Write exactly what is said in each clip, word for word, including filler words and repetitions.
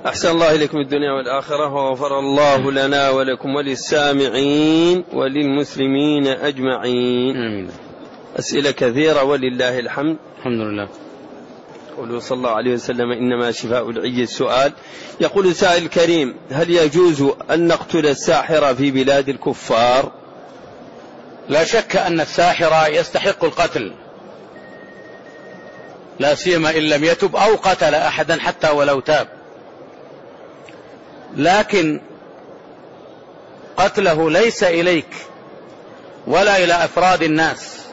أحسن الله إليكم الدنيا والآخرة، وغفر الله لنا ولكم وللسامعين وللمسلمين أجمعين. آمين. أسئلة كثيرة ولله الحمد. الحمد لله. قوله صلى الله عليه وسلم إنما شفاء العي السؤال. يقول سائل كريم: هل يجوز أن نقتل الساحر في بلاد الكفار؟ لا شك أن الساحر يستحق القتل، لا سيما إن لم يتب أو قتل أحدا حتى ولو تاب، لكن قتله ليس إليك ولا إلى أفراد الناس،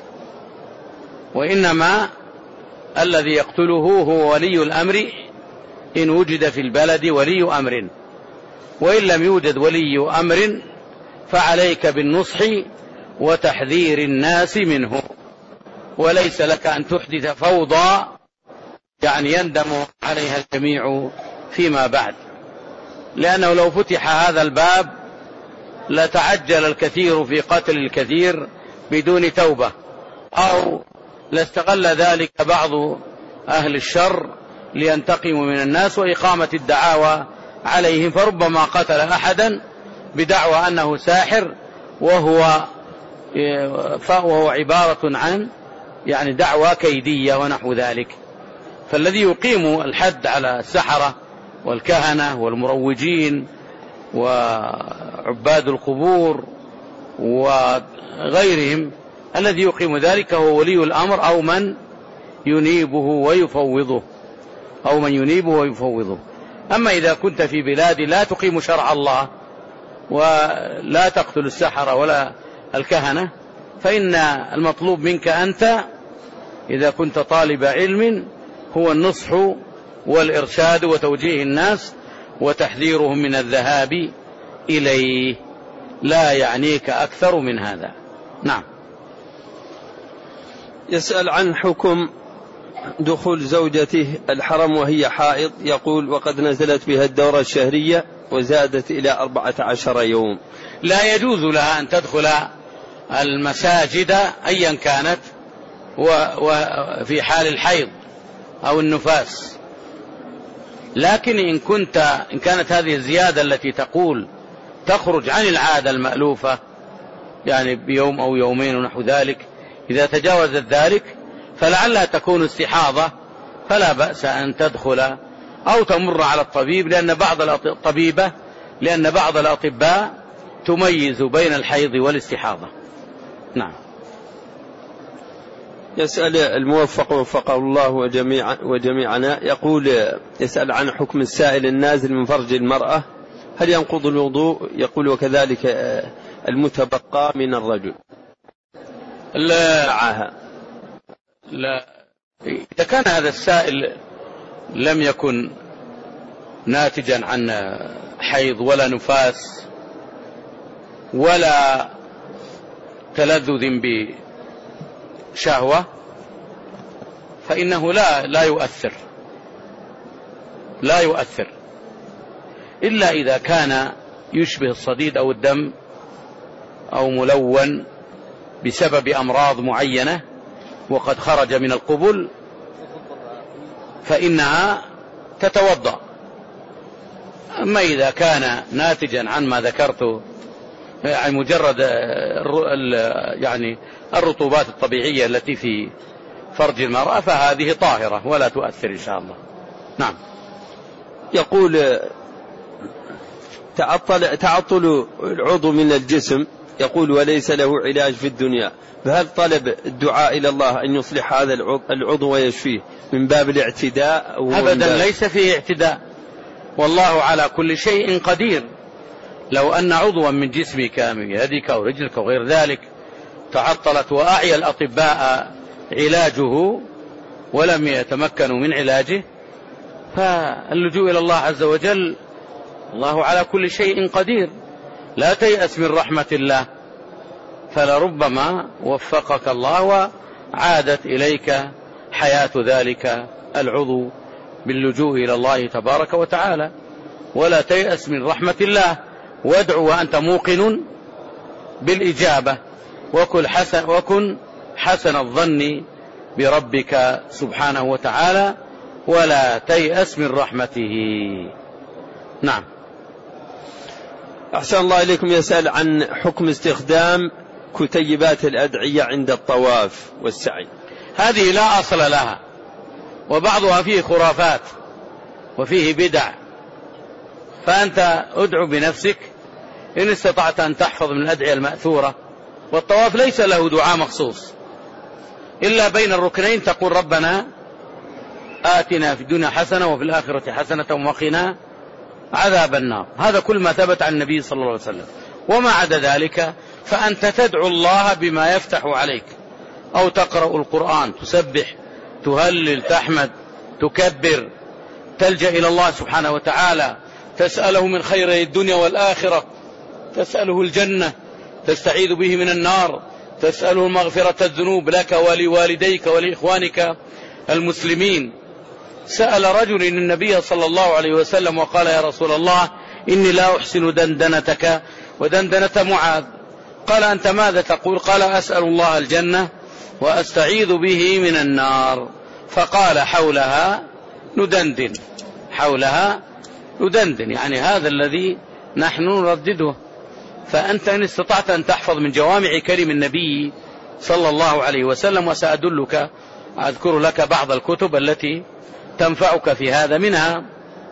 وإنما الذي يقتله هو ولي الأمر إن وجد في البلد ولي أمر، وإن لم يوجد ولي أمر فعليك بالنصح وتحذير الناس منه، وليس لك أن تحدث فوضى يعني يندم عليها الجميع فيما بعد، لأنه لو فتح هذا الباب لتعجل الكثير في قتل الكثير بدون توبة، أو لاستغل ذلك بعض أهل الشر لينتقموا من الناس وإقامة الدعاوى عليهم، فربما قتل أحدا بدعوى أنه ساحر وهو فهو عبارة عن يعني دعوى كيدية ونحو ذلك. فالذي يقيم الحد على السحرة والكهنة والمروجين وعباد القبور وغيرهم، الذي يقيم ذلك هو ولي الأمر أو من ينيبه ويفوضه أو من ينيبه ويفوضه. أما إذا كنت في بلاد لا تقيم شرع الله ولا تقتل السحرة ولا الكهنة، فإن المطلوب منك أنت إذا كنت طالب علم هو النصح والإرشاد وتوجيه الناس وتحذيرهم من الذهاب إليه، لا يعنيك أكثر من هذا. نعم. يسأل عن حكم دخول زوجته الحرم وهي حائض، يقول: وقد نزلت بها الدورة الشهرية وزادت إلى أربعة عشر يوم. لا يجوز لها أن تدخل المساجد أيا كانت وفي حال الحيض أو النفاس، لكن إن كنت إن كانت هذه الزيادة التي تقول تخرج عن العادة المألوفة يعني بيوم أو يومين ونحو ذلك، إذا تجاوزت ذلك فلعلها تكون استحاضة، فلا بأس أن تدخل أو تمر على الطبيب، لأن بعض الطبيبة لأن بعض الأطباء تميز بين الحيض والاستحاضة. نعم. يسأل الموفق وفقه الله وجميع وجميعنا، يقول: يسأل عن حكم السائل النازل من فرج المرأة، هل ينقض الوضوء؟ يقول: وكذلك المتبقى من الرجل. لا معها. لا، إذا كان هذا السائل لم يكن ناتجا عن حيض ولا نفاس ولا تلذذ بشهوة فإنه لا لا يؤثر لا يؤثر إلا إذا كان يشبه الصديد أو الدم أو ملون بسبب أمراض معينة وقد خرج من القبل، فإنها تتوضأ. أما إذا كان ناتجا عن ما ذكرته يعني مجرد يعني الرطوبات الطبيعية التي في فرج المرأة فهذه طاهرة ولا تؤثر إن شاء الله. نعم. يقول: تعطل, تعطل العضو من الجسم، يقول: وليس له علاج في الدنيا، فهل طلب الدعاء إلى الله أن يصلح هذا العضو ويشفيه من باب الاعتداء؟ أبدا، ليس فيه اعتداء، والله على كل شيء قدير. لو أن عضوا من جسمك من يدك أو رجلك أو غير ذلك تعطلت وأعيا الأطباء علاجه ولم يتمكنوا من علاجه، فاللجوء إلى الله عز وجل، الله على كل شيء قدير. لا تيأس من رحمة الله، فلربما وفقك الله وعادت إليك حياة ذلك العضو باللجوء إلى الله تبارك وتعالى. ولا تيأس من رحمة الله، وادعو وأنت موقن بالإجابة، وكن حسن, وكن حسن الظن بربك سبحانه وتعالى، ولا تيأس من رحمته. نعم. أحسن الله إليكم. يسأل عن حكم استخدام كتيبات الأدعية عند الطواف والسعي. هذه لا أصل لها، وبعضها فيه خرافات وفيه بدع، فأنت ادعو بنفسك إن استطعت أن تحفظ من الأدعية المأثورة. والطواف ليس له دعاء مخصوص إلا بين الركنين، تقول ربنا آتنا في الدنيا حسنة وفي الآخرة حسنة وقنا عذاب النار. هذا كل ما ثبت عن النبي صلى الله عليه وسلم. وما عدا ذلك فأنت تدعو الله بما يفتح عليك، أو تقرأ القرآن، تسبح، تهلل، تحمد، تكبر، تلجأ إلى الله سبحانه وتعالى، تسأله من خير الدنيا والآخرة، تسأله الجنة، تستعيذ به من النار، تسأله مغفرة الذنوب لك ولوالديك ولإخوانك المسلمين. سأل رجل النبي صلى الله عليه وسلم وقال يا رسول الله إني لا أحسن دندنتك ودندنة معاذ. قال أنت ماذا تقول؟ قال أسأل الله الجنة وأستعيذ به من النار. فقال حولها ندندن، حولها ندندن، يعني هذا الذي نحن نردده. فأنت إن استطعت أن تحفظ من جوامع كلم النبي صلى الله عليه وسلم، وسأدلك أذكر لك بعض الكتب التي تنفعك في هذا. منها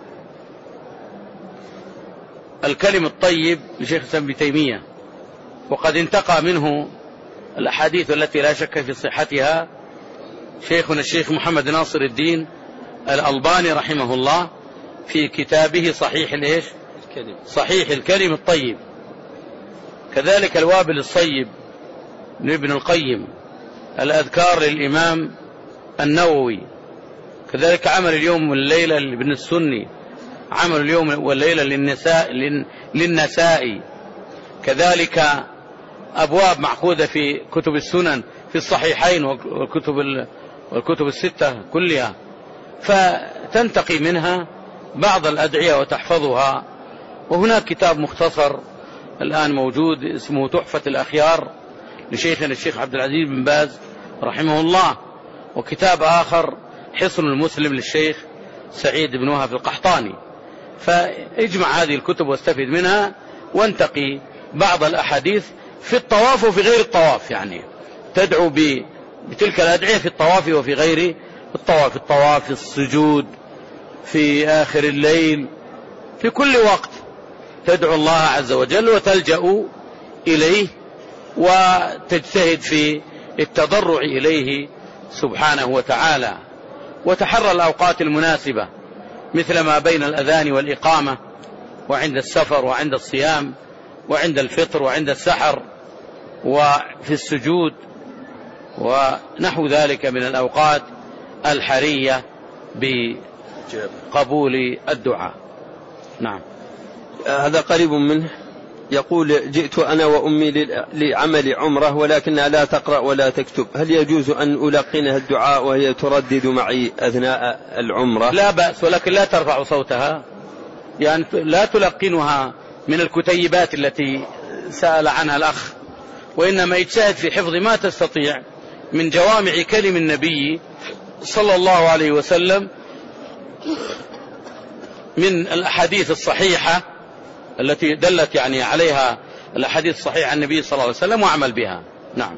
الكلم الطيب لشيخ الإسلام ابن تيمية، وقد انتقى منه الأحاديث التي لا شك في صحتها شيخنا الشيخ محمد ناصر الدين الألباني رحمه الله في كتابه صحيح الإيش؟ الكلم. صحيح الكلم الطيب. كذلك الوابل الصيب لابن القيم، الأذكار للإمام النووي، كذلك عمل اليوم والليلة لابن السني، عمل اليوم والليلة للنساء للنسائي، كذلك أبواب معقودة في كتب السنن في الصحيحين والكتب والكتب الستة كلها، فتنتقي منها بعض الأدعية وتحفظها. وهناك كتاب مختصر الآن موجود اسمه تحفة الأخيار لشيخنا الشيخ عبد العزيز بن باز رحمه الله، وكتاب آخر حصن المسلم للشيخ سعيد بن وهب القحطاني. فاجمع هذه الكتب واستفد منها، وانتقي بعض الأحاديث في الطواف وفي غير الطواف، يعني تدعو بتلك الأدعية في الطواف وفي غير الطواف، الطواف، في السجود، في آخر الليل، في كل وقت تدعو الله عز وجل وتلجأ إليه وتجتهد في التضرع إليه سبحانه وتعالى. وتحرى الأوقات المناسبة مثل ما بين الأذان والإقامة، وعند السفر وعند الصيام وعند الفطر وعند السحر وفي السجود ونحو ذلك من الأوقات الحرية بقبول الدعاء. نعم. هذا قريب منه، يقول جئت أنا وأمي لعمل عمرة ولكنها لا تقرأ ولا تكتب، هل يجوز أن ألقنها الدعاء وهي تردد معي أثناء العمرة؟ لا بأس، ولكن لا ترفع صوتها، يعني لا تلقنها من الكتيبات التي سأل عنها الأخ، وإنما اجتهد في حفظ ما تستطيع من جوامع كلم النبي صلى الله عليه وسلم من الأحاديث الصحيحة التي دلت يعني عليها الأحاديث الصحيحة عن النبي صلى الله عليه وسلم، وعمل بها. نعم.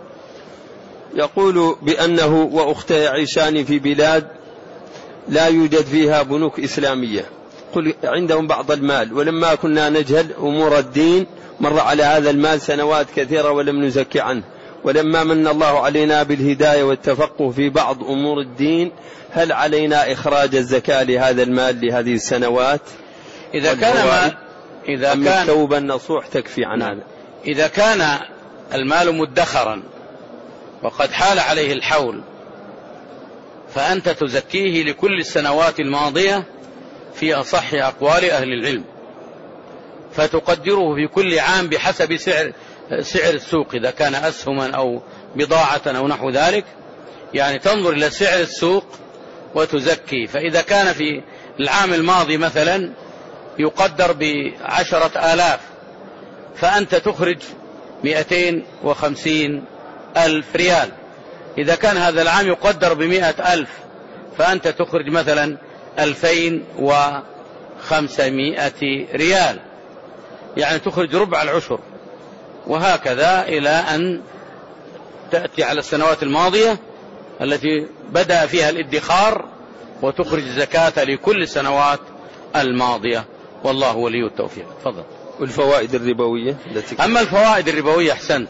يقول بأنه وأخته يعيشان في بلاد لا يوجد فيها بنوك إسلامية، قل عندهم بعض المال، ولما كنا نجهل أمور الدين مر على هذا المال سنوات كثيرة ولم نزكي عنه، ولما من الله علينا بالهداية والتفقه في بعض أمور الدين هل علينا إخراج الزكاة لهذا المال لهذه السنوات؟ إذا كان ما إذا كان التوبة النصوح تكفي عن هذا. إذا كان المال مدخرا وقد حال عليه الحول فأنت تزكيه لكل السنوات الماضية في أصح أقوال أهل العلم، فتقدره في كل عام بحسب سعر سعر السوق، إذا كان أسهما أو بضاعة أو نحو ذلك، يعني تنظر إلى سعر السوق وتزكي. فإذا كان في العام الماضي مثلا يقدر بعشرة آلاف، فأنت تخرج مئتين وخمسين ألف ريال. إذا كان هذا العام يقدر بمئة ألف، فأنت تخرج مثلا ألفين خمسمائة ريال، يعني تخرج ربع العشر، وهكذا إلى أن تأتي على السنوات الماضية التي بدأ فيها الادخار وتخرج الزكاة لكل السنوات الماضية، والله ولي التوفيق. تفضل. والفوائد الربوية التي أما الفوائد الربوية أحسنت،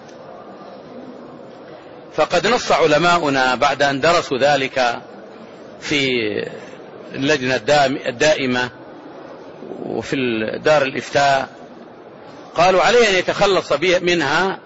فقد نص علماؤنا بعد أن درسوا ذلك في اللجنة الدائمة وفي دار الإفتاء، قالوا عليه أن يتخلص منها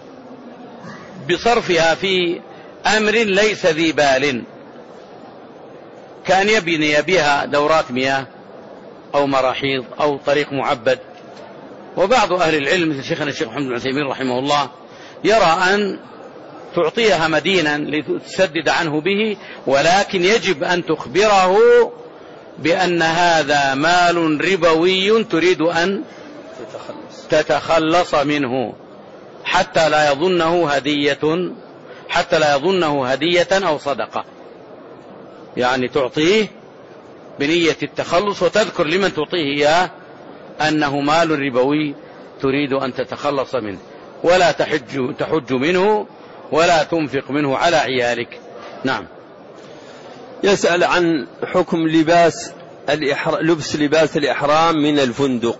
بصرفها في أمر ليس ذي بال، كان يبني بها دورات مياه أو مراحيض أو طريق معبد. وبعض أهل العلم مثل شيخنا الشيخ محمد بن عثيمين رحمه الله يرى أن تعطيها مدينا لتسدد عنه به، ولكن يجب أن تخبره بأن هذا مال ربوي تريد أن تتخلص منه، حتى لا يظنه هدية حتى لا يظنه هدية أو صدقة. يعني تعطيه بنية التخلص، وتذكر لمن تعطيه إياه أنه مال ربوي تريد أن تتخلص منه، ولا تحج, تحج منه ولا تنفق منه على عيالك. نعم. يسأل عن حكم لباس الإحرام، لبس لباس الإحرام من الفندق.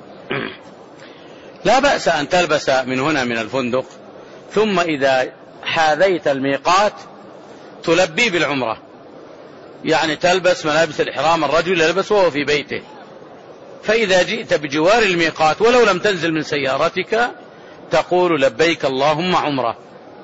لا بأس أن تلبس من هنا من الفندق، ثم إذا حاذيت الميقات تلبي بالعمرة، يعني تلبس ملابس الإحرام الرجل يلبس وهو في بيته، فإذا جئت بجوار الميقات ولو لم تنزل من سيارتك تقول لبيك اللهم عمرة.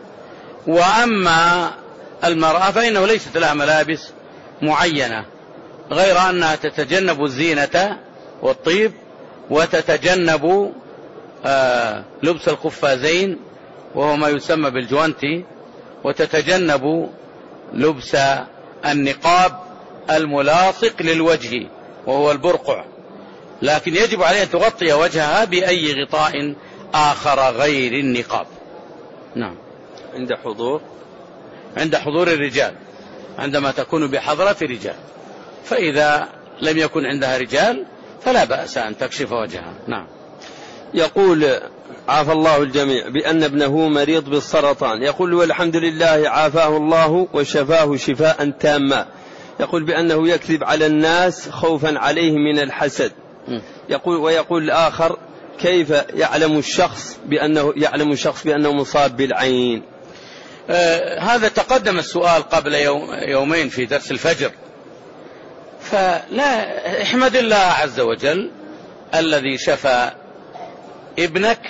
وأما المرأة فإنه ليست لها ملابس معينة، غير أنها تتجنب الزينة والطيب، وتتجنب آه لبس القفازين وهو ما يسمى بالجوانتي، وتتجنب لبس النقاب الملاصق للوجه وهو البرقع، لكن يجب عليها أن تغطي وجهها بأي غطاء آخر غير النقاب. نعم. عند حضور عند حضور الرجال، عندما تكون بحضرة رجال، فإذا لم يكن عندها رجال فلا بأس أن تكشف وجهها. نعم. يقول عافى الله الجميع بأن ابنه مريض بالسرطان، يقول والحمد لله عافاه الله وشفاه شفاء تاما، يقول بأنه يكذب على الناس خوفا عليه من الحسد. يقول ويقول الآخر كيف يعلم الشخص بأنه يعلم الشخص بأنه مصاب بالعين؟ آه هذا تقدم السؤال قبل يوم يومين في درس الفجر، فلا احمد الله عز وجل الذي شفى ابنك،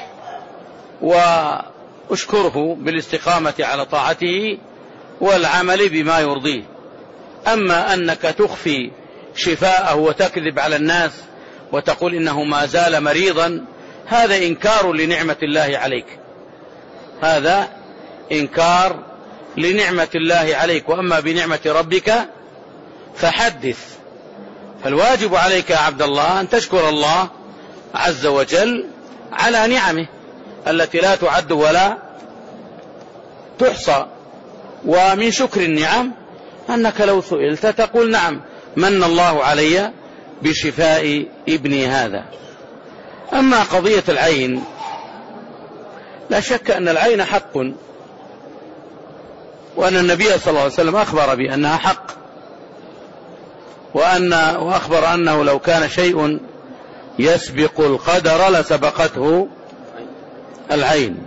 واشكره بالاستقامة على طاعته والعمل بما يرضيه. أما أنك تخفي شفاءه وتكذب على الناس وتقول إنه ما زال مريضا، هذا إنكار لنعمة الله عليك، هذا إنكار لنعمة الله عليك. وأما بنعمة ربك فحدث. فالواجب عليك يا عبد الله أن تشكر الله عز وجل على نعمه التي لا تعد ولا تحصى. ومن شكر النعم أنك لو سئلت تقول نعم من الله علي بشفاء ابني هذا. أما قضية العين، لا شك أن العين حق، وأن النبي صلى الله عليه وسلم أخبر بأنها حق، وأن وأخبر أنه لو كان شيء يسبق القدر لسبقته العين،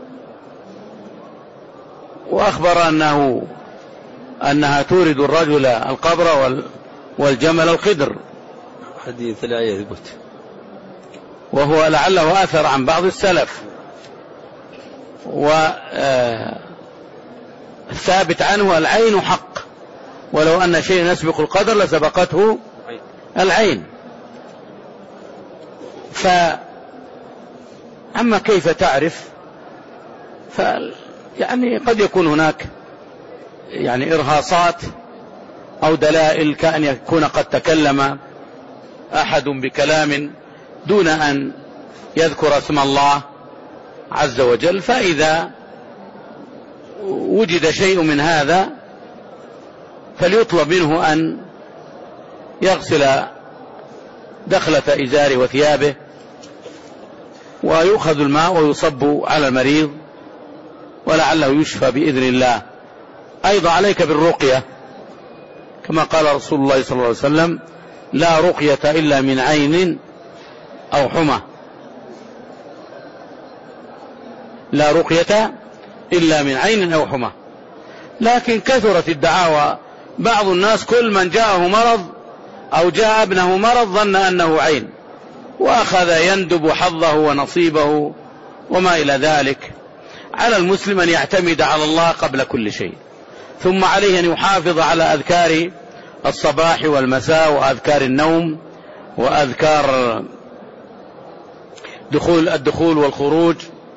وأخبر أنه أنها تورد الرجل القبر والجمل القدر، حديث لا يثبت، وهو لعله آثر عن بعض السلف، والثابت عنه العين حق، ولو أن شيء يسبق القدر لسبقته العين. فأما كيف تعرف، ف يعني قد يكون هناك يعني إرهاصات أو دلائل، كأن يكون قد تكلم أحد بكلام دون أن يذكر اسم الله عز وجل، فإذا وجد شيء من هذا فليطلب منه أن يغسل دخلة إزاره وثيابه، ويؤخذ الماء ويصب على المريض ولعله يشفى بإذن الله. أيضا عليك بالرقية كما قال رسول الله صلى الله عليه وسلم: لا رقية إلا من عين أو حمى، لا رقية إلا من عين أو حمى. لكن كثرت الدعاوى، بعض الناس كل من جاءه مرض أو جاء ابنه مرض ظن أنه عين، وأخذ يندب حظه ونصيبه وما إلى ذلك. على المسلم أن يعتمد على الله قبل كل شيء، ثم عليه أن يحافظ على أذكار الصباح والمساء وأذكار النوم وأذكار دخول الدخول والخروج،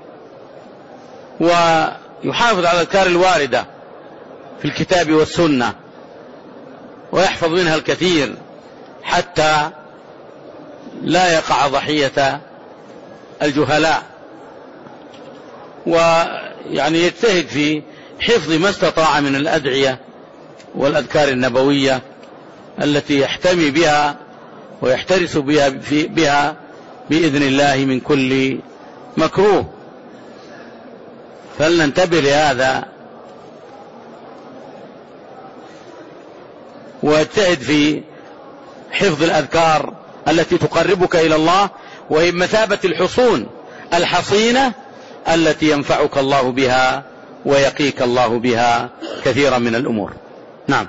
ويحافظ على الأذكار الواردة في الكتاب والسنة ويحفظ منها الكثير حتى لا يقع ضحية الجهلاء، ويعني يجتهد في حفظ ما استطاع من الأدعية والأذكار النبوية التي يحتمي بها ويحترس بها, بها بإذن الله من كل مكروه. فلننتبه لهذا واجتهد في حفظ الأذكار التي تقربك إلى الله، وهي بمثابة الحصون الحصينة التي ينفعك الله بها ويقيك الله بها كثيرا من الأمور. نعم.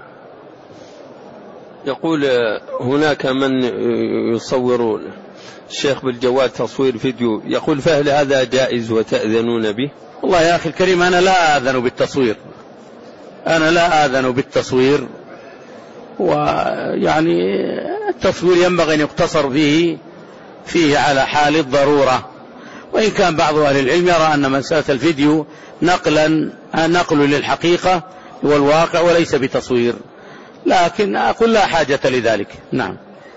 يقول هناك من يصورون الشيخ بالجوال تصوير فيديو، يقول فهل هذا جائز وتأذنون به؟ والله يا أخي الكريم، أنا لا آذن بالتصوير، أنا لا آذن بالتصوير، ويعني التصوير ينبغي أن يقتصر فيه فيه على حال الضرورة، وإن كان بعض أهل العلم يرى أن مسألة الفيديو نقلا نقل للحقيقة والواقع وليس بتصوير، لكن أقول لا حاجة لذلك. نعم.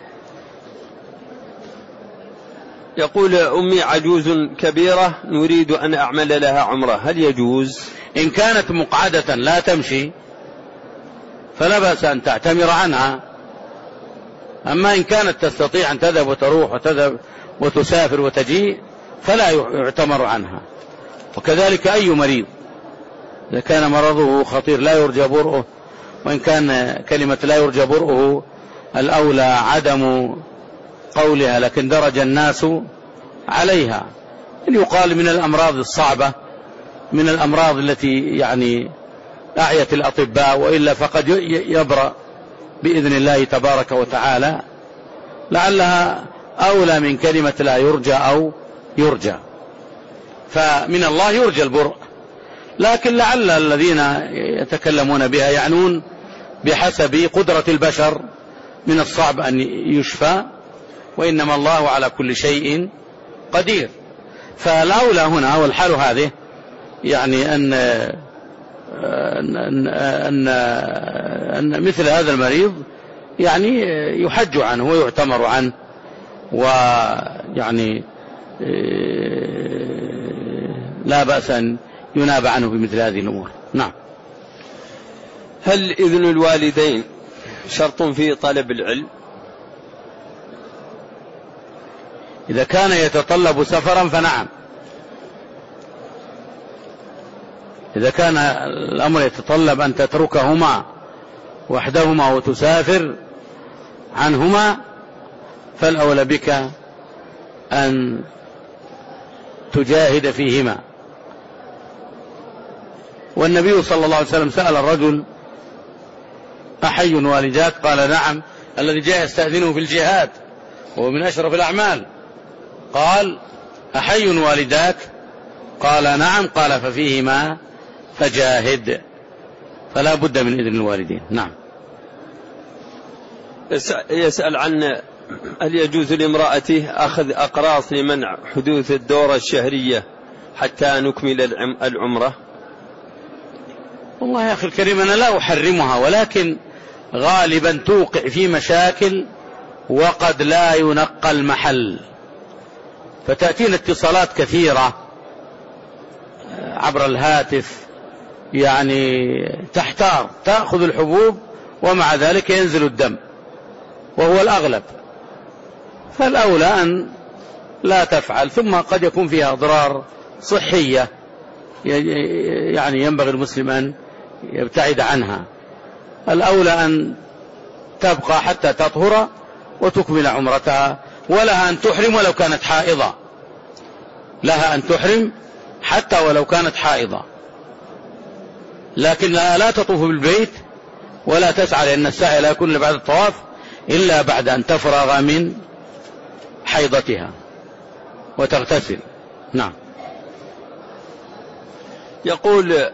يقول أمي عجوز كبيرة نريد أن أعمل لها عمرة، هل يجوز؟ إن كانت مقعدة لا تمشي فلا بأس أن تعتمر عنها، أما إن كانت تستطيع أن تذهب وتروح وتذهب وتسافر وتجيء فلا يعتمر عنها. وكذلك أي مريض إذا كان مرضه خطير لا يرجى برؤه، وإن كان كلمة لا يرجى برؤه الأولى عدم قولها، لكن درج الناس عليها، إن يقال من الأمراض الصعبة، من الأمراض التي يعني أعيت الأطباء، وإلا فقد يبرأ بإذن الله تبارك وتعالى، لعلها أولى من كلمة لا يرجى أو يرجى. فمن الله يرجى البرء، لكن لعل الذين يتكلمون بها يعنون بحسب قدرة البشر، من الصعب أن يشفى، وإنما الله على كل شيء قدير. فالأولى هنا والحال هذه يعني أن أن, أن, أن مثل هذا المريض يعني يحج عنه ويعتمر عنه، ويعني لا بأس أن يناب عنه بمثل هذه الأمور. نعم. هل إذن الوالدين شرط في طلب العلم؟ إذا كان يتطلب سفرا فنعم، إذا كان الأمر يتطلب أن تتركهما وحدهما وتسافر عنهما فالأولى بك أن تجاهد فيهما. والنبي صلى الله عليه وسلم سأل الرجل: أحي والداك؟ قال: نعم. الذي جاء يستأذنه في الجهاد وهو من أشرف الأعمال. قال: أحي والداك؟ قال: نعم. قال: ففيهما فجاهد. فلا بد من إذن الوالدين. نعم. يسأل عن هل يجوز لامرأته أخذ أقراص لمنع حدوث الدورة الشهرية حتى نكمل العمرة؟ والله يا أخي الكريم، أنا لا أحرمها، ولكن غالبا توقع في مشاكل وقد لا ينقى المحل، فتأتينا اتصالات كثيرة عبر الهاتف يعني تحتار، تأخذ الحبوب ومع ذلك ينزل الدم وهو الأغلب، فالأولى أن لا تفعل. ثم قد يكون فيها أضرار صحية يعني ينبغي المسلم أن يبتعد عنها. الأولى أن تبقى حتى تطهر وتكمل عمرتها، ولها أن تحرم ولو كانت حائضة، لها أن تحرم حتى ولو كانت حائضة، لكن لا تطوف بالبيت ولا تسعى، لأن السعي لا يكون بعد الطواف إلا بعد أن تفرغ من حيضتها وتغتسل. نعم. يقول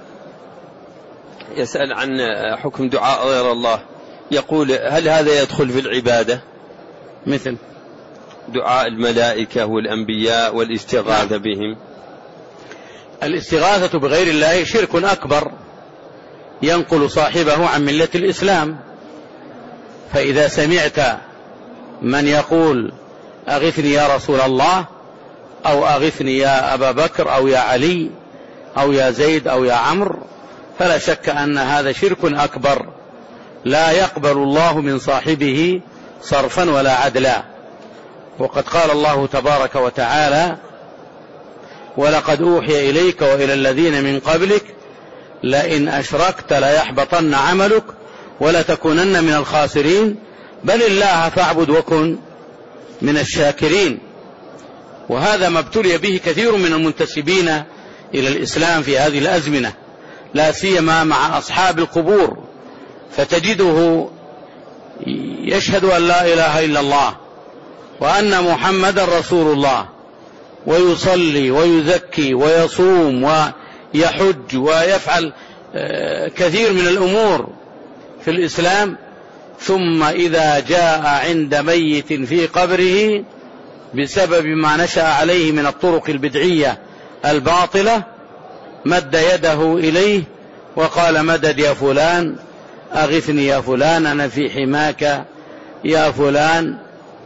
يسأل عن حكم دعاء غير الله، يقول هل هذا يدخل في العبادة مثل دعاء الملائكة والأنبياء والاستغاثة نعم. بهم؟ الاستغاثة بغير الله شرك أكبر ينقل صاحبه عن ملة الإسلام. فإذا سمعت من يقول أغثني يا رسول الله، أو أغثني يا أبا بكر، أو يا علي، أو يا زيد، أو يا عمرو، فلا شك أن هذا شرك أكبر لا يقبل الله من صاحبه صرفا ولا عدلا. وقد قال الله تبارك وتعالى: ولقد أوحي إليك وإلى الذين من قبلك لئن أشركت ليحبطن عملك ولتكونن من الخاسرين بل الله فاعبد وكن من الشاكرين. وهذا ما ابتلي به كثير من المنتسبين إلى الإسلام في هذه الأزمنة، لا سيما مع أصحاب القبور، فتجده يشهد أن لا إله إلا الله وأن محمد رسول الله، ويصلي ويزكي ويصوم ويحج ويفعل كثير من الأمور في الإسلام، ثم إذا جاء عند ميت في قبره بسبب ما نشأ عليه من الطرق البدعية الباطلة مد يده إليه وقال: مدد يا فلان، أغثني يا فلان، أنا في حماك يا فلان،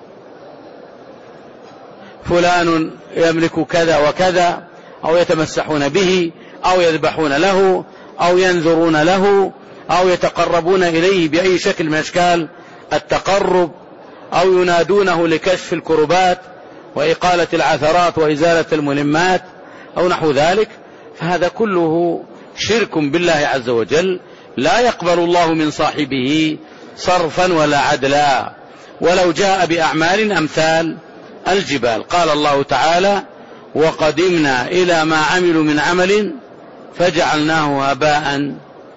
فلان يملك كذا وكذا، أو يتمسحون به، أو يذبحون له، أو ينذرون له، أو يتقربون إليه بأي شكل من أشكال التقرب، أو ينادونه لكشف الكربات وإقالة العثرات وإزالة الملمات أو نحو ذلك. فهذا كله شرك بالله عز وجل لا يقبل الله من صاحبه صرفا ولا عدلا، ولو جاء بأعمال أمثال الجبال. قال الله تعالى: وقدمنا إلى ما عملوا من عمل فجعلناه هباء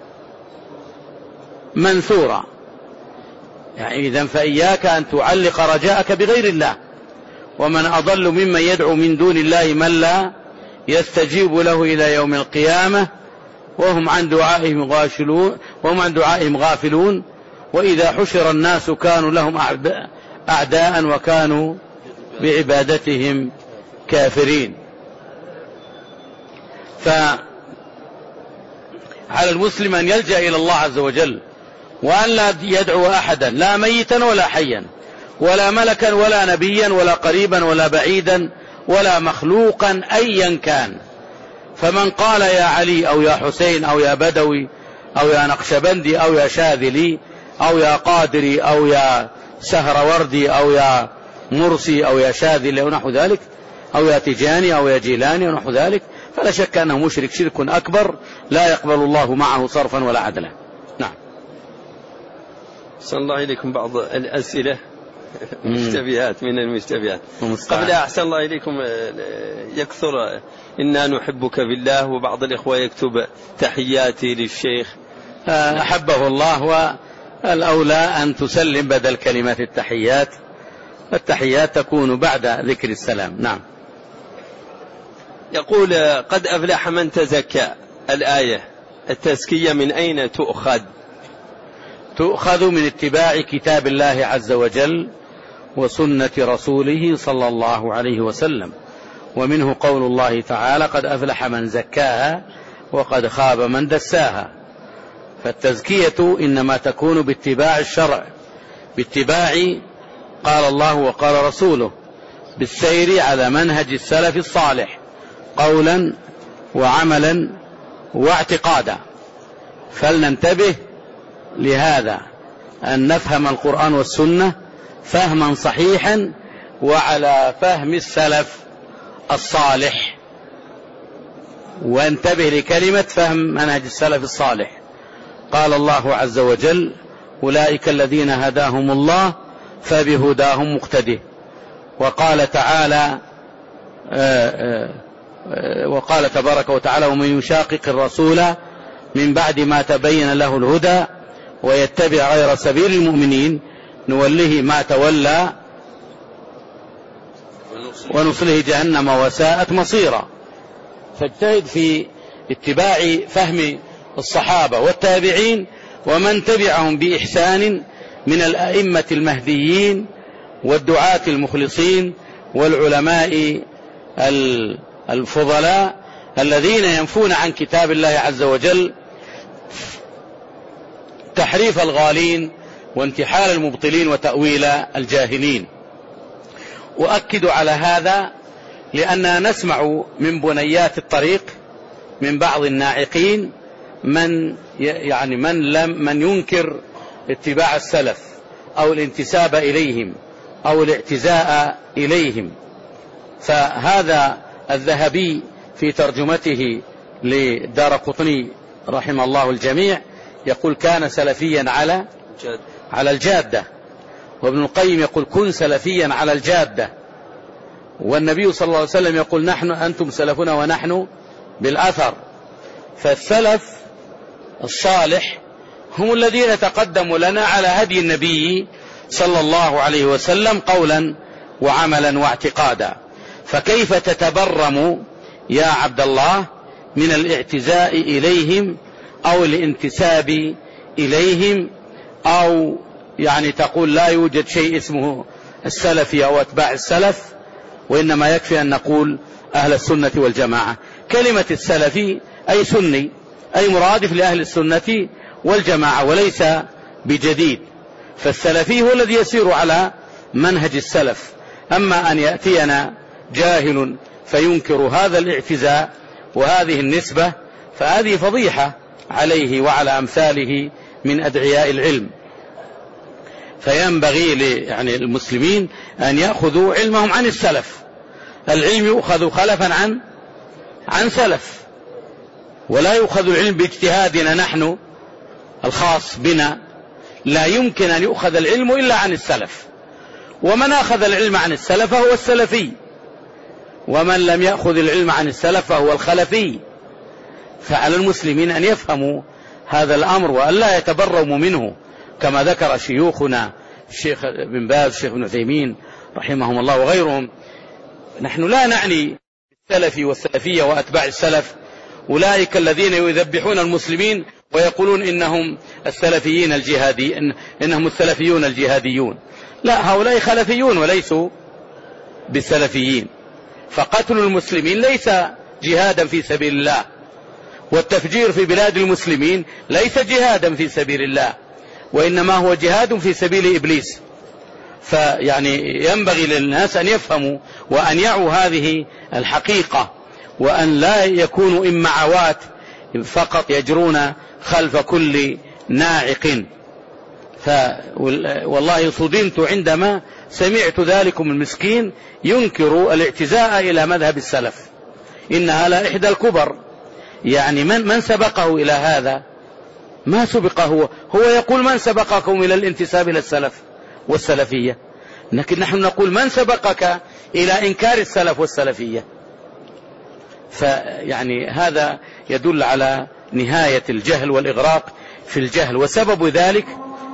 منثورا. يعني إذن فإياك أن تعلق رجاءك بغير الله، ومن أضل ممن يدعو من دون الله من لا يستجيب له إلى يوم القيامة وهم عن دعائهم غافلون وهم عن دعائهم غافلون وإذا حشر الناس كانوا لهم أعداء وكانوا بعبادتهم كافرين. فعلى المسلم أن يلجأ إلى الله عز وجل، وأن لا يدعو أحدا، لا ميتا ولا حيا، ولا ملكا ولا نبيا ولا قريبا ولا بعيدا ولا مخلوقا أيا كان. فمن قال يا علي أو يا حسين أو يا بدوي أو يا نقشبندي أو يا شاذلي أو يا قادري أو يا سهروردي أو يا مرسي أو يا شاذلي أو نحو ذلك، أو يا تجاني أو يا جيلاني أو نحو ذلك، فلا شك أنه مشرك شرك أكبر لا يقبل الله معه صرفا ولا عدلا. نعم. أحسن الله إليكم. بعض الأسئلة مشتبهات من المشتبهات. قبل أحسن الله إليكم يكثر إنا نحبك بالله، وبعض الإخوة يكتب تحياتي للشيخ. أحبه الله، والأولى أن تسلم بدل كلمة التحيات، التحيات تكون بعد ذكر السلام. نعم. يقول: قد أفلح من تزكى، الآية التزكية من أين تؤخذ؟ تؤخذ من اتباع كتاب الله عز وجل وسنة رسوله صلى الله عليه وسلم، ومنه قول الله تعالى: قد أفلح من زكاها وقد خاب من دساها. فالتزكية إنما تكون باتباع الشرع، باتباع قال الله وقال رسوله، بالسير على منهج السلف الصالح قولا وعملا واعتقادا. فلننتبه لهذا، أن نفهم القرآن والسنة فهما صحيحا وعلى فهم السلف الصالح. وانتبه لكلمة فهم منهج السلف الصالح. قال الله عز وجل: أولئك الذين هداهم الله فبهداهم مقتده. وقال تعالى وقال تبارك وتعالى: ومن يشاقق الرسول من بعد ما تبين له الهدى ويتبع غير سبيل المؤمنين نوله ما تولى ونصله جهنم وساءت مصيرا. فاجتهد في اتباع فهم الصحابة والتابعين ومن تبعهم بإحسان من الأئمة المهديين والدعاة المخلصين والعلماء الفضلاء الذين ينفون عن كتاب الله عز وجل تحريف الغالين وانتحال المبطلين وتأويل الجاهلين. وأكد على هذا لأننا نسمع من بنيات الطريق من بعض الناعقين من يعني من لم من ينكر اتباع السلف أو الانتساب إليهم أو الاعتزاء إليهم. فهذا الذهبي في ترجمته لدارقطني رحمه الله الجميع يقول: كان سلفيا على على الجادة. وابن القيم يقول: كن سلفيا على الجادة. والنبي صلى الله عليه وسلم يقول: نحن أنتم سلفنا ونحن بالأثر. فالسلف الصالح هم الذين تقدموا لنا على هدي النبي صلى الله عليه وسلم قولا وعملا واعتقادا. فكيف تتبرم يا عبد الله من الاعتزاء إليهم أو الانتساب إليهم، أو يعني تقول لا يوجد شيء اسمه السلفي أو أتباع السلف، وإنما يكفي أن نقول أهل السنة والجماعة. كلمة السلفي أي سني، أي مرادف لأهل السنة والجماعة، وليس بجديد. فالسلفي هو الذي يسير على منهج السلف. أما أن يأتينا جاهل فينكر هذا الاعتزاء وهذه النسبة فهذه فضيحة عليه وعلى أمثاله من أدعياء العلم. فينبغي يعني المسلمين أن يأخذوا علمهم عن السلف. العلم يؤخذ خلفا عن عن سلف، ولا يؤخذ العلم باجتهادنا نحن الخاص بنا. لا يمكن أن يؤخذ العلم إلا عن السلف، ومن أخذ العلم عن السلف فهو السلفي، ومن لم يأخذ العلم عن السلف فهو الخلفي. فعلى المسلمين أن يفهموا هذا الأمر وأن لا يتبرموا منه كما ذكر شيوخنا الشيخ بن باز الشيخ ابن عثيمين رحمهم الله وغيرهم. نحن لا نعني السلفي والسلفية وأتباع السلف أولئك الذين يذبحون المسلمين ويقولون إنهم السلفيين الجهادي إن إنهم السلفيون الجهاديون. لا، هؤلاء خلفيون وليسوا بالسلفيين. فقتل المسلمين ليس جهادا في سبيل الله، والتفجير في بلاد المسلمين ليس جهادا في سبيل الله، وإنما هو جهاد في سبيل إبليس. فيعني ينبغي للناس أن يفهموا وأن يعوا هذه الحقيقة، وأن لا يكونوا إمعوات فقط يجرون خلف كل ناعق. والله صدمت عندما سمعت ذلكم المسكين ينكر الاعتزاء إلى مذهب السلف. إنها لا إحدى الكبر. يعني من من سبقه إلى هذا؟ ما سبقه هو. هو يقول من سبقكم إلى الانتساب إلى السلف والسلفية، لكن نحن نقول من سبقك إلى إنكار السلف والسلفية. فيعني هذا يدل على نهاية الجهل والإغراق في الجهل. وسبب ذلك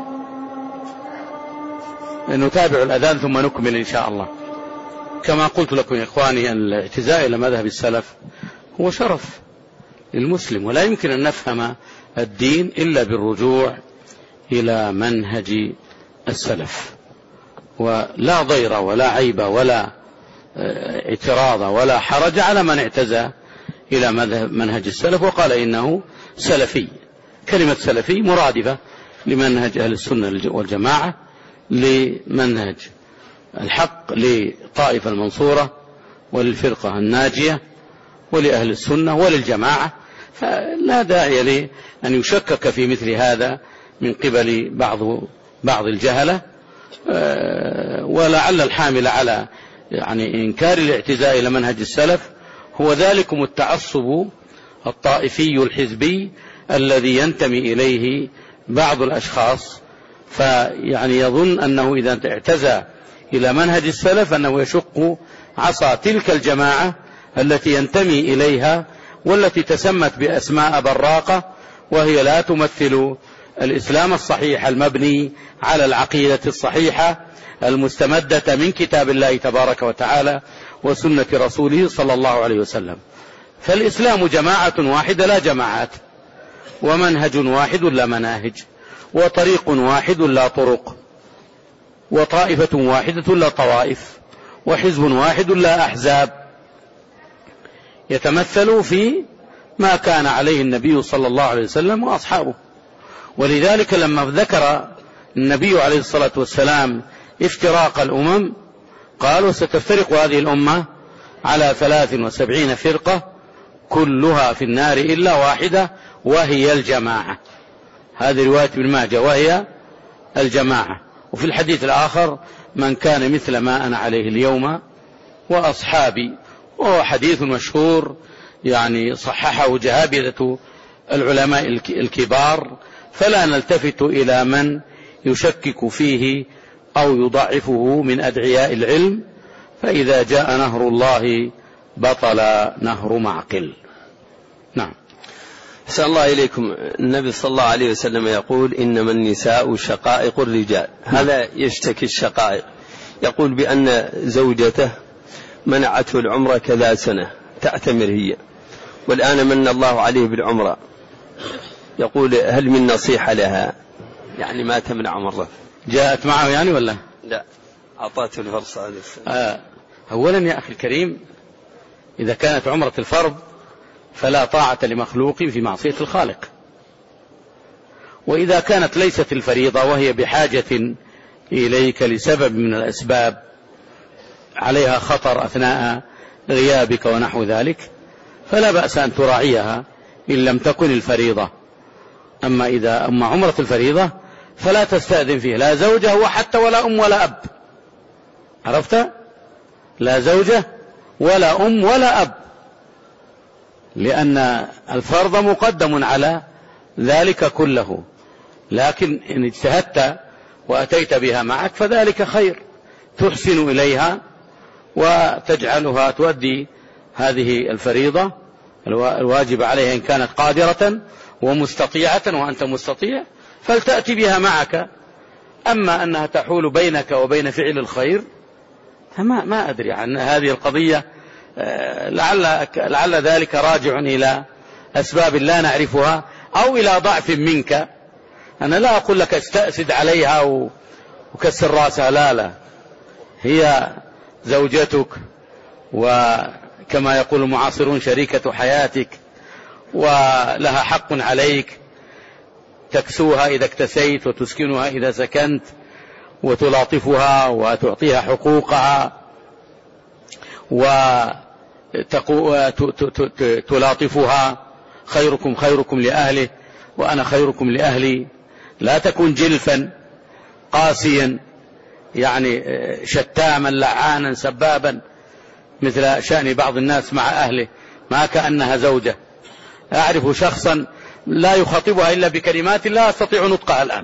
نتابع الأذان ثم نكمل إن شاء الله. كما قلت لكم يا إخواني، الاعتزاء إلى مذهب السلف هو شرف للمسلم، ولا يمكن أن نفهم الدين إلا بالرجوع إلى منهج السلف. ولا ضير ولا عيب ولا اعتراض ولا حرج على من اعتزى إلى منهج السلف وقال إنه سلفي. كلمة سلفي مرادفة لمنهج أهل السنة والجماعة، لمنهج الحق، لطائفة المنصورة وللفرقة الناجية ولأهل السنة وللجماعة. فلا داعي لي أن يشكك في مثل هذا من قبل بعض بعض الجهلة. ولعل الحامل على يعني إنكار الاعتزاء إلى منهج السلف هو ذلكم التعصب الطائفي الحزبي الذي ينتمي إليه بعض الأشخاص، فيعني يظن أنه إذا اعتزى إلى منهج السلف أنه يشق عصا تلك الجماعة التي ينتمي إليها والتي تسمت بأسماء براقة، وهي لا تمثل الإسلام الصحيح المبني على العقيدة الصحيحة المستمدة من كتاب الله تبارك وتعالى وسنة رسوله صلى الله عليه وسلم. فالإسلام جماعة واحدة لا جماعات، ومنهج واحد لا مناهج، وطريق واحد لا طرق، وطائفة واحدة لا طوائف، وحزب واحد لا أحزاب، يتمثل في ما كان عليه النبي صلى الله عليه وسلم وأصحابه. ولذلك لما ذكر النبي عليه الصلاة والسلام افتراق الأمم قالوا ستفترق هذه الأمة على ثلاث وسبعين فرقة كلها في النار إلا واحدة وهي الجماعة. هذه رواية ابن ماجه وهي الجماعة. وفي الحديث الآخر من كان مثل ما أنا عليه اليوم وأصحابي، وهو حديث مشهور يعني صححه جهابذة العلماء الكبار، فلا نلتفت إلى من يشكك فيه أو يضعفه من أدعياء العلم، فإذا جاء نهر الله بطل نهر معقل. نعم. أحسن الله إليكم. النبي صلى الله عليه وسلم يقول إنما النساء شقائق الرجال. هذا يشتكي الشقائق، يقول بأن زوجته منعته العمرة كذا سنة تعتمر هي، والآن من الله عليه بالعمرة، يقول هل من نصيحة لها؟ يعني ما تمنع مرة. جاءت معه يعني ولا لا؟ أعطته الفرصة هذه السنة. آه. أولا يا أخي الكريم، إذا كانت عمرة الفرض فلا طاعة لمخلوق في معصية الخالق، وإذا كانت ليست الفريضة وهي بحاجة إليك لسبب من الأسباب عليها خطر أثناء غيابك ونحو ذلك فلا بأس أن تراعيها إن لم تكن الفريضة. أما إذا أما عمرة الفريضة فلا تستأذن فيه لا زوجة وحتى ولا أم ولا أب. عرفت؟ لا زوجة ولا أم ولا أب، لأن الفرض مقدم على ذلك كله. لكن إن اجتهدت وأتيت بها معك فذلك خير، تحسن إليها وتجعلها تؤدي هذه الفريضة الواجب عليها إن كانت قادرة ومستطيعة وأنت مستطيع فلتأتي بها معك. أما أنها تحول بينك وبين فعل الخير فما ما أدري عن هذه القضية، لعل, لعل ذلك راجع إلى أسباب لا نعرفها أو إلى ضعف منك. أنا لا أقول لك استأسد عليها وكسر رأسها، لا لا، هي زوجتك وكما يقول المعاصرون شريكة حياتك، ولها حق عليك تكسوها إذا اكتسيت وتسكنها إذا سكنت وتلاطفها وتعطيها حقوقها وتلاطفها. خيركم خيركم لأهله وأنا خيركم لأهلي. لا تكن جلفا قاسيا يعني شتاما لعانا سبابا مثل شأن بعض الناس مع أهله، ما كأنها زوجة. أعرف شخصا لا يخاطبها إلا بكلمات لا أستطيع نطقها الآن،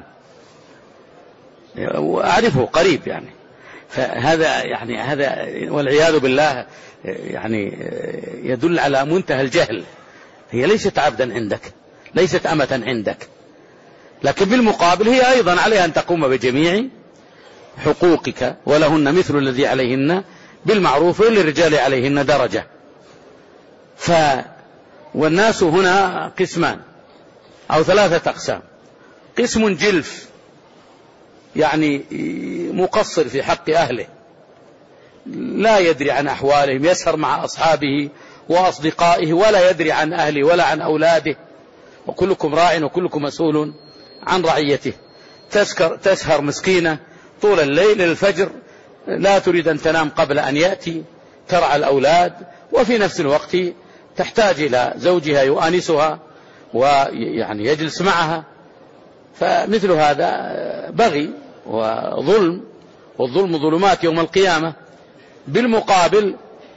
وأعرفه قريب يعني. فهذا يعني هذا والعياذ بالله يعني يدل على منتهى الجهل. هي ليست عبدا عندك، ليست أمة عندك، لكن بالمقابل هي أيضا عليها أن تقوم بجميع حقوقك، ولهن مثل الذي عليهن بالمعروف وللرجال عليهن درجة. ف والناس هنا قسمان أو ثلاثة أقسام. قسم جلف يعني مقصر في حق أهله، لا يدري عن أحوالهم، يسهر مع أصحابه وأصدقائه ولا يدري عن أهله ولا عن أولاده، وكلكم راع وكلكم مسؤول عن رعيته. تسكر تسهر مسكينة طول الليل للفجر، لا تريد أن تنام قبل أن يأتي، ترعى الأولاد وفي نفس الوقت تحتاج إلى زوجها يؤانسها ويعني يجلس معها. فمثل هذا بغي وظلم والظلم ظلمات يوم القيامة. بالمقابل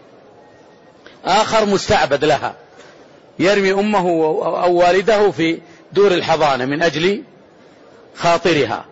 آخر مستعبد لها يرمي أمه أو والده في دور الحضانة من أجل خاطرها،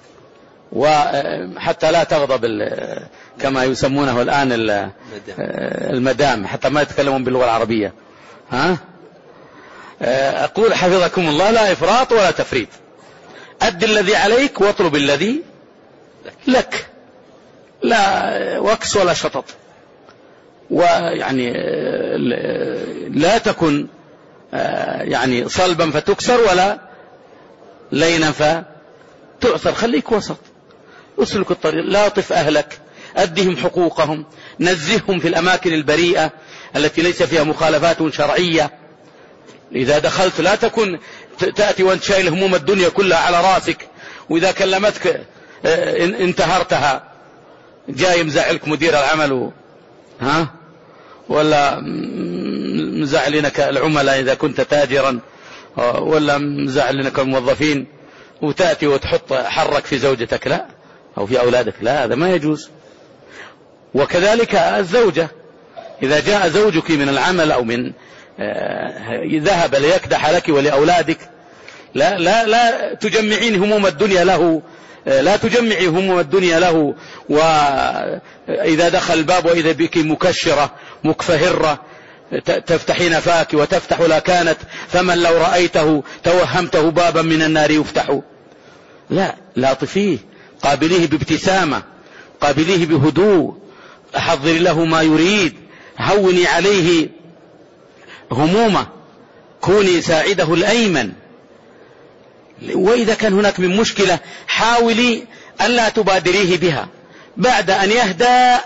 وحتى لا تغضب كما يسمونه الآن المدام، حتى ما يتكلمون باللغة العربية. ها؟ أقول حفظكم الله لا إفراط ولا تفريط، أد الذي عليك واطلب الذي لك، لا وكس ولا شطط. ويعني لا تكن يعني صلبا فتكسر ولا لينا فتعثر، خليك وسط، اسلك الطريق، لاطف أهلك، أدهم حقوقهم، نزههم في الأماكن البريئة التي ليس فيها مخالفات شرعية. إذا دخلت لا تكن تأتي وانت شايل هموم الدنيا كلها على راسك، وإذا كلمتك انتهرتها، جاي مزعلك مدير العمل ها ولا مزعلنك العملاء إذا كنت تاجرا، ولا مزعلنك الموظفين، وتأتي وتحط حرك في زوجتك لا أو في أولادك، لا، هذا ما يجوز. وكذلك الزوجة، إذا جاء زوجك من العمل أو من ذهب ليكدح لك ولأولادك، لا لا لا تجمعين هموم الدنيا له، لا تجمعي هموم الدنيا له، وإذا دخل الباب وإذا بك مكشرة مكفهرة تفتحين فاك وتفتح لا كانت، فمن لو رأيته توهمته بابا من النار يفتح. لا، لاطفيه، قابليه بابتسامة، قابليه بهدوء، أحضر له ما يريد، هوني عليه همومه، كوني ساعده الأيمن. وإذا كان هناك من مشكلة حاولي ألا تبادريه بها، بعد أن يهدى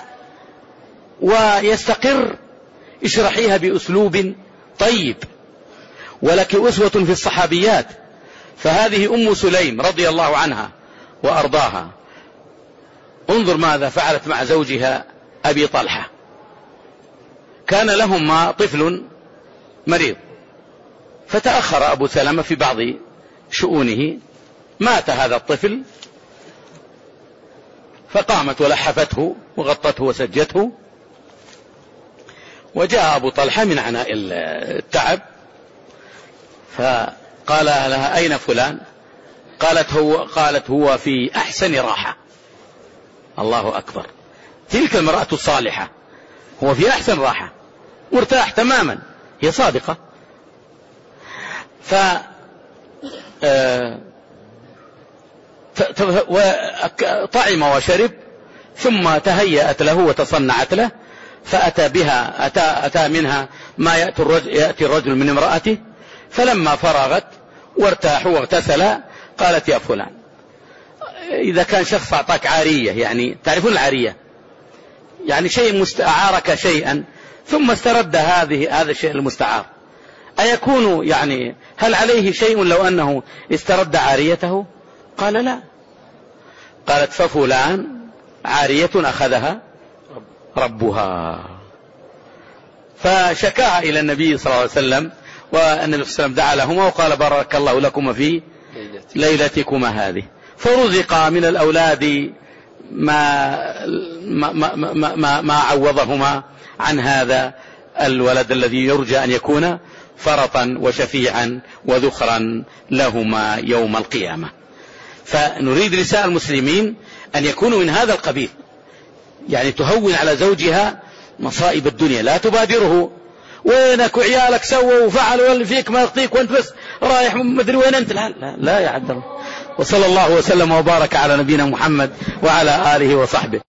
ويستقر اشرحيها بأسلوب طيب. ولك أسوة في الصحابيات، فهذه أم سليم رضي الله عنها وأرضاها، انظر ماذا فعلت مع زوجها أبي طلحة. كان لهما طفل مريض، فتأخر أبو سلمة في بعض شؤونه، مات هذا الطفل، فقامت ولحفته وغطته وسجته، وجاء أبو طلحة من عناء التعب، فقال لها أين فلان؟ قالت هو, قالت هو في أحسن راحة. الله أكبر، تلك المرأة الصالحة، هو في أحسن راحة مرتاح تماما، هي صادقة. ف طعم وشرب، ثم تهيأت له وتصنعت له، فأتى بها أتى, أتى منها ما يأتي الرجل, يأتي الرجل من امرأته. فلما فرغت وارتاحوا واغتسلا قالت يا فلان، إذا كان شخص أعطاك عارية، يعني تعرفون العارية، يعني شيء أعارك شيئا ثم استرد هذه هذا الشيء المستعار، أيكون يعني هل عليه شيء لو أنه استرد عاريته؟ قال لا. قالت ففلان عارية أخذها ربها، فشكاها إلى النبي صلى الله عليه وسلم، والنبي صلى الله عليه وسلم دعا لهما وقال بارك الله لكما في ليلتكما هذه. فرزقا من الأولاد ما, ما, ما, ما, ما, ما عوضهما عن هذا الولد الذي يرجى أن يكون فرطا وشفيعا وذخرا لهما يوم القيامة. فنريد نساء المسلمين أن يكونوا من هذا القبيل، يعني تهون على زوجها مصائب الدنيا، لا تبادره، وينك وعيالك سووا وفعلوا واللي فيك ما يخطيك وانت بس رايح مدري وين انت، لا لا, لا يا عبد الله. وصلى الله وسلم وبارك على نبينا محمد وعلى آله وصحبه.